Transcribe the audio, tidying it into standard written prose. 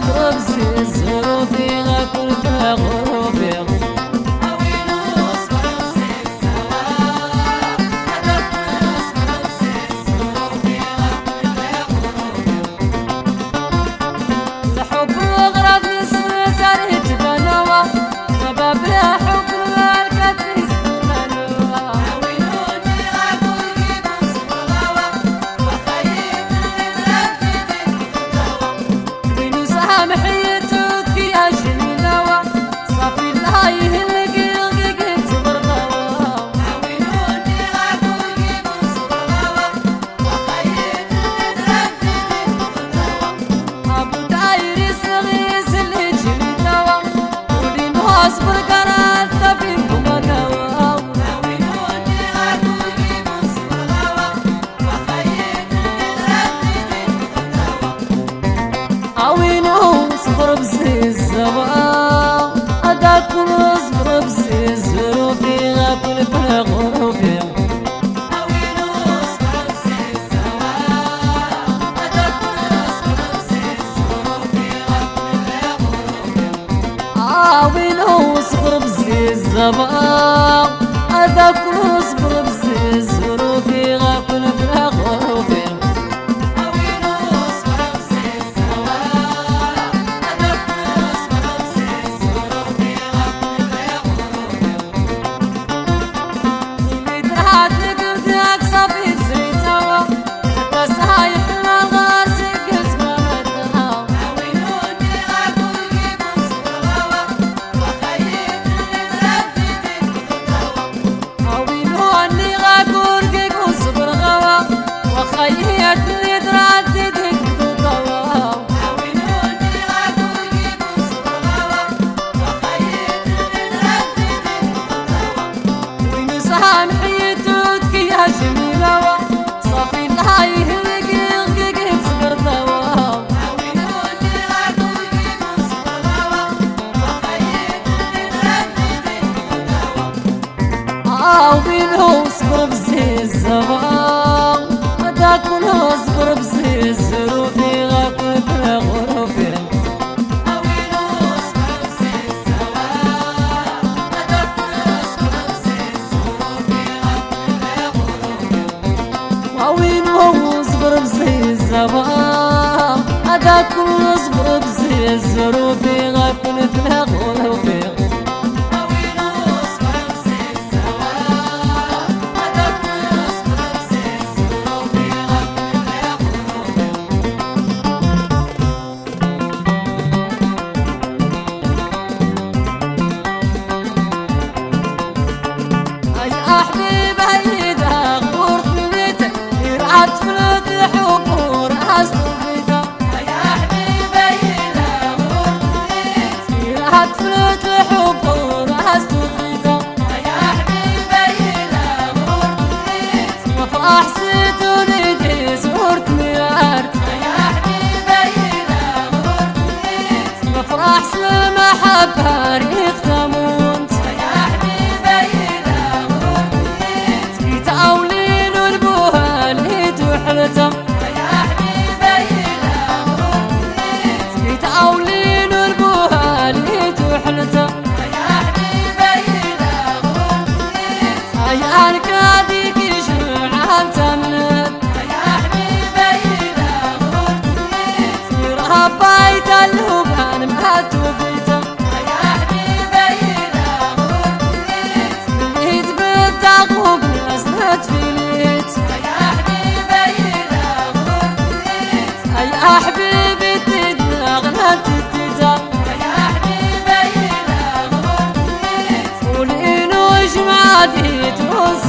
صبر بزيز ظروفي غاكل في غروفي صبر بزيز زوا أداك صبر بزيز ظروفي غاكل في غروفي وينو صبر بزيز زوا أداك صبر بزيز ظروفي غاكل في غروفي وينو صبر بزيز زوا أداك صبر بزيز ظروفي غاكل في غروفي وينو صبر بزيز زوا أداك صبر بزيز ظروفي غاكل في غروفي تاريخ تموت يا حبيبي الأمور يتعولين والبوها اللي تحلتم يا حبيبي الأمور يتعولين والبوها اللي تحلتم يا حبيبي الأمور أي أنك هذيك يشمع تملت يا حبيبي الأمور يرهب الهبان ما توفيتم يا حبيبي تدنا غنات التتام يا حبيبي الأمور ولينو جمعتي توصل